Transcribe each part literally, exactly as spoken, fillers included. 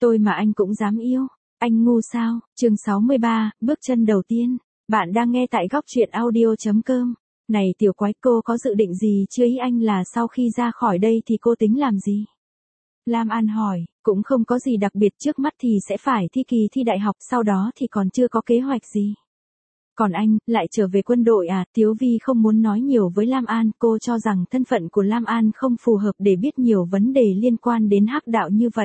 Tôi mà anh cũng dám yêu. Anh ngu sao? Chương sáu mươi ba, bước chân đầu tiên. Bạn đang nghe tại góc truyện audio chấm com. Này tiểu quái, cô có dự định gì chưa? Ý anh là sau khi ra khỏi đây thì cô tính làm gì? Lam An hỏi. Cũng không có gì đặc biệt, trước mắt thì sẽ phải thi kỳ thi đại học, sau đó thì còn chưa có kế hoạch gì. Còn anh, lại trở về quân đội à? Tiếu Vi không muốn nói nhiều với Lam An, cô cho rằng thân phận của Lam An không phù hợp để biết nhiều vấn đề liên quan đến hắc đạo như vậy.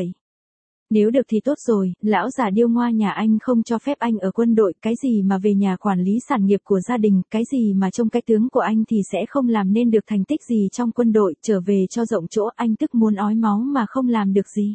Nếu được thì tốt rồi, lão già điêu ngoa nhà anh không cho phép anh ở quân đội, cái gì mà về nhà quản lý sản nghiệp của gia đình, cái gì mà trông cái tướng của anh thì sẽ không làm nên được thành tích gì trong quân đội, trở về cho rộng chỗ, anh tức muốn ói máu mà không làm được gì.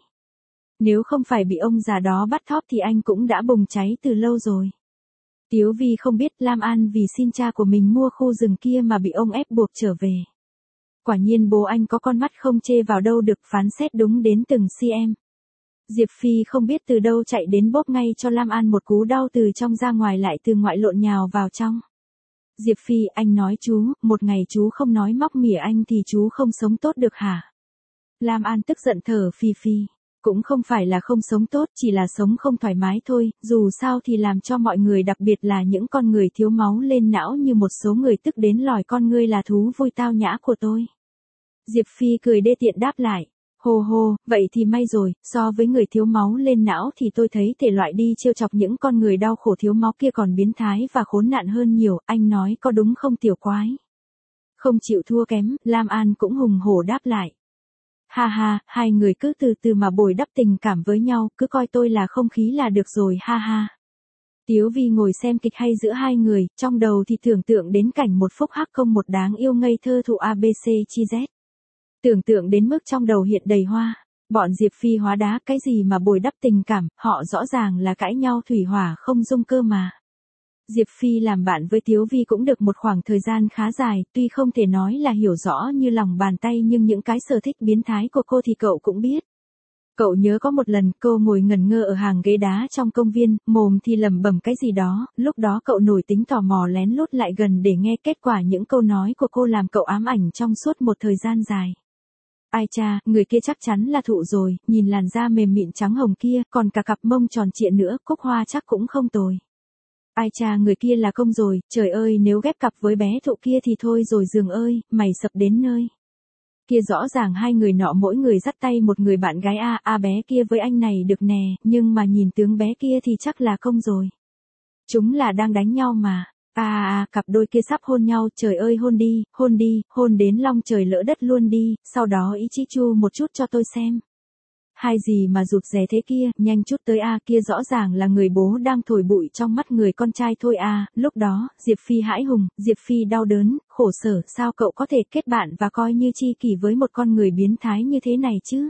Nếu không phải bị ông già đó bắt thóp thì anh cũng đã bùng cháy từ lâu rồi. Tiếu Vi không biết Lam An vì xin cha của mình mua khu rừng kia mà bị ông ép buộc trở về. Quả nhiên bố anh có con mắt không chê vào đâu được, phán xét đúng đến từng cm. Diệp Phi không biết từ đâu chạy đến bóp ngay cho Lam An một cú đau từ trong ra ngoài, lại từ ngoại lộn nhào vào trong. Diệp Phi, anh nói chú, một ngày chú không nói móc mỉa anh thì chú không sống tốt được hả? Lam An tức giận thở phì phì. Cũng không phải là không sống tốt, chỉ là sống không thoải mái thôi, dù sao thì làm cho mọi người, đặc biệt là những con người thiếu máu lên não như một số người, tức đến lòi con ngươi là thú vui tao nhã của tôi. Diệp Phi cười đê tiện đáp lại. Hô hô, vậy thì may rồi, so với người thiếu máu lên não thì tôi thấy thể loại đi trêu chọc những con người đau khổ thiếu máu kia còn biến thái và khốn nạn hơn nhiều, anh nói có đúng không tiểu quái? Không chịu thua kém, Lam An cũng hùng hổ đáp lại. Ha ha, hai người cứ từ từ mà bồi đắp tình cảm với nhau, cứ coi tôi là không khí là được rồi, ha ha. Tiếu Vi ngồi xem kịch hay giữa hai người, trong đầu thì tưởng tượng đến cảnh một phúc hắc công một đáng yêu ngây thơ thụ a bê xê chi Z. Tưởng tượng đến mức trong đầu hiện đầy hoa. Bọn Diệp Phi hóa đá, cái gì mà bồi đắp tình cảm, họ rõ ràng là cãi nhau thủy hỏa không dung cơ mà. Diệp Phi làm bạn với Tiếu Vi cũng được một khoảng thời gian khá dài, tuy không thể nói là hiểu rõ như lòng bàn tay nhưng những cái sở thích biến thái của cô thì cậu cũng biết. Cậu nhớ có một lần cô ngồi ngẩn ngơ ở hàng ghế đá trong công viên, mồm thì lẩm bẩm cái gì đó, lúc đó cậu nổi tính tò mò lén lút lại gần để nghe, kết quả những câu nói của cô làm cậu ám ảnh trong suốt một thời gian dài. Ai cha, người kia chắc chắn là thụ rồi, nhìn làn da mềm mịn trắng hồng kia, còn cả cặp mông tròn trịa nữa, cúc hoa chắc cũng không tồi. Ai cha, người kia là công rồi, trời ơi, nếu ghép cặp với bé thụ kia thì thôi rồi giường ơi, mày sập đến nơi. Kia rõ ràng hai người nọ mỗi người dắt tay một người bạn gái a, a bé kia với anh này được nè, nhưng mà nhìn tướng bé kia thì chắc là công rồi. Chúng là đang đánh nhau mà. À à, cặp đôi kia sắp hôn nhau, trời ơi hôn đi, hôn đi, hôn đến long trời lỡ đất luôn đi, sau đó ý chí chu một chút cho tôi xem. Hai gì mà rụt rè thế kia, nhanh chút tới a, kia rõ ràng là người bố đang thổi bụi trong mắt người con trai thôi a. Lúc đó, Diệp Phi hãi hùng, Diệp Phi đau đớn, khổ sở, sao cậu có thể kết bạn và coi như tri kỷ với một con người biến thái như thế này chứ?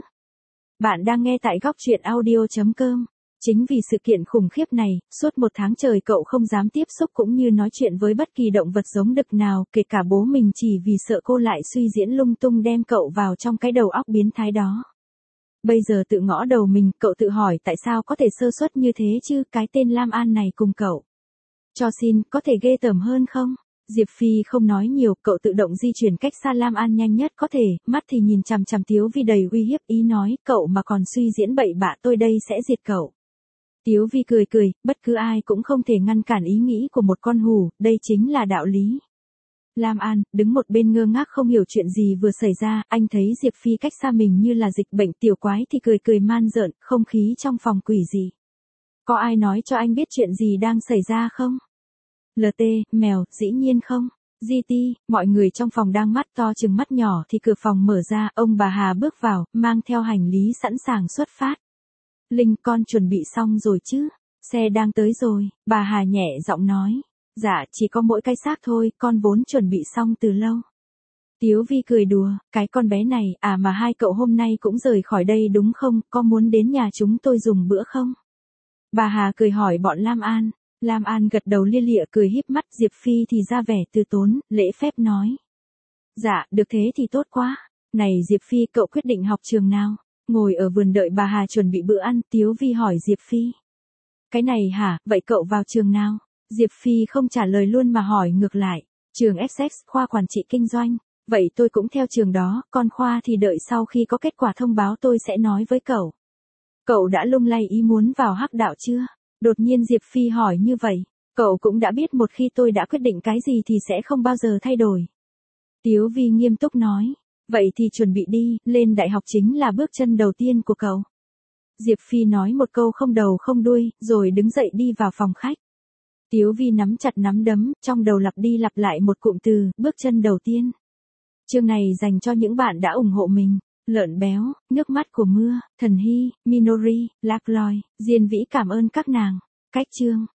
Bạn đang nghe tại góc truyện audio chấm com. Chính vì sự kiện khủng khiếp này, suốt một tháng trời cậu không dám tiếp xúc cũng như nói chuyện với bất kỳ động vật giống đực nào, kể cả bố mình, chỉ vì sợ cô lại suy diễn lung tung đem cậu vào trong cái đầu óc biến thái đó. Bây giờ tự ngõ đầu mình, cậu tự hỏi tại sao có thể sơ suất như thế chứ, cái tên Lam An này cùng cậu. Cho xin, có thể ghê tởm hơn không? Diệp Phi không nói nhiều, cậu tự động di chuyển cách xa Lam An nhanh nhất có thể, mắt thì nhìn chằm chằm Tiếu Vi đầy uy hiếp, ý nói, cậu mà còn suy diễn bậy bạ tôi đây sẽ diệt cậu. Tiếu Vi cười cười, bất cứ ai cũng không thể ngăn cản ý nghĩ của một con hù, đây chính là đạo lý. Lam An, đứng một bên ngơ ngác không hiểu chuyện gì vừa xảy ra, anh thấy Diệp Phi cách xa mình như là dịch bệnh, tiểu quái thì cười cười man rợn, không khí trong phòng quỷ gì. Có ai nói cho anh biết chuyện gì đang xảy ra không? lờ tê, mèo, dĩ nhiên không. giê tê, mọi người trong phòng đang mắt to chừng mắt nhỏ thì cửa phòng mở ra, ông bà Hà bước vào, mang theo hành lý sẵn sàng xuất phát. Linh, con chuẩn bị xong rồi chứ? Xe đang tới rồi, bà Hà nhẹ giọng nói. Dạ, chỉ có mỗi cái xác thôi, con vốn chuẩn bị xong từ lâu. Tiếu Vi cười đùa, cái con bé này, à mà hai cậu hôm nay cũng rời khỏi đây đúng không, có muốn đến nhà chúng tôi dùng bữa không? Bà Hà cười hỏi bọn Lam An. Lam An gật đầu lia lịa cười híp mắt, Diệp Phi thì ra vẻ từ tốn, lễ phép nói. Dạ, được thế thì tốt quá. Này Diệp Phi, cậu quyết định học trường nào? Ngồi ở vườn đợi bà Hà chuẩn bị bữa ăn, Tiếu Vi hỏi Diệp Phi. Cái này hả, vậy cậu vào trường nào? Diệp Phi không trả lời luôn mà hỏi ngược lại. Trường ép ích, khoa quản trị kinh doanh. Vậy tôi cũng theo trường đó, còn khoa thì đợi sau khi có kết quả thông báo tôi sẽ nói với cậu. Cậu đã lung lay ý muốn vào hắc đạo chưa? Đột nhiên Diệp Phi hỏi như vậy. Cậu cũng đã biết một khi tôi đã quyết định cái gì thì sẽ không bao giờ thay đổi. Tiếu Vi nghiêm túc nói. Vậy thì chuẩn bị đi, lên đại học chính là bước chân đầu tiên của cậu. Diệp Phi nói một câu không đầu không đuôi, rồi đứng dậy đi vào phòng khách. Tiếu Vi nắm chặt nắm đấm, trong đầu lặp đi lặp lại một cụm từ, bước chân đầu tiên. Chương này dành cho những bạn đã ủng hộ mình. Lợn béo, nước mắt của mưa, Thần Hy, Minori, Lạc Loi, Diên Vĩ cảm ơn các nàng. Cách chương.